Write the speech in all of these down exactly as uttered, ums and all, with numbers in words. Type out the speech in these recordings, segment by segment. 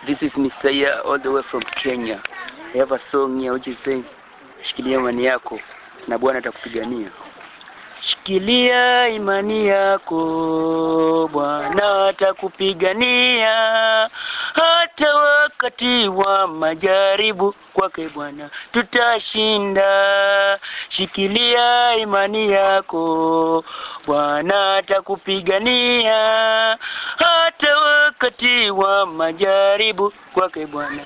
This is Mister Ya all the way from Kenya. I have a song here which is saying, shikilia imani yako na Bwana atakupigania. Shikilia imani yako, Bwana atakupigania. Hata wakati wa majaribu kwake Bwana tutashinda. Shikilia imani yako, Bwana atakupigania. Hata wakati wa majaribu kwake Bwana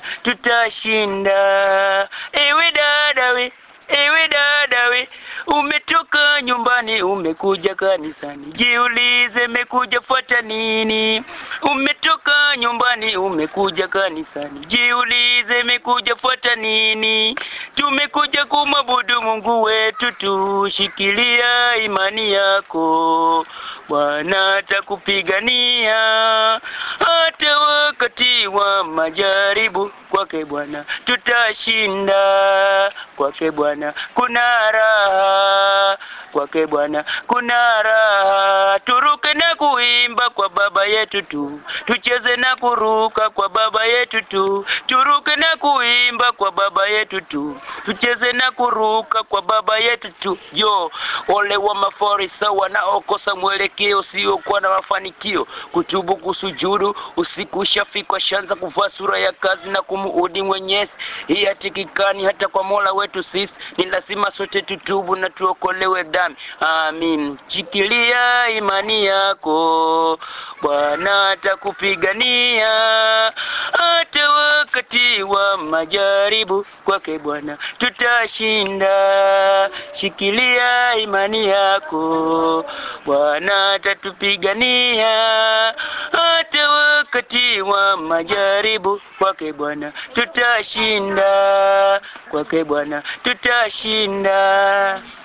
tutashinda. Ewe dada we, ewe dada we, umetoka nyumbani umekuja kanisani, jiulize umekuja fuata nini? Umetoka nyumbani umekuja kanisani, jiulize umekuja fuata nini? Tumekuja kumwabudu Mungu wetu tu. Shikilia imani yako, Bwana atakupigania. Hata wakati wa majaribu kwake Bwana tutashinda. Kwake Bwana kuna raha, kwake Bwana kuna raha. Turuke na kuimba kwa baba yetu tu, tucheze na kuruka kwa baba yetu tu. Turuke na kuimba kwa baba yetu tu, tucheze na kuruka kwa baba yetu tu. Yo, ole wa mafarisa wanaokosa mwelekeo, sio kwa na mafanikio. Kutubu kusujudu usiku ushafika, shanza kuvaa sura ya kazi na kumuudi Mwenyezi. Hii hatikikani hata kwa Mola wetu sisi, ni lazima sote tutubu na tuokolewe dhambi. Amin. Shikilia imani yako, Bwana atakupigania. Hata wakati wa majaribu kwake Bwana tutashinda. Shikilia imani yako, Bwana atatupigania. Hata wakati wa majaribu kwake Bwana tutashinda. Kwake Bwana tutashinda.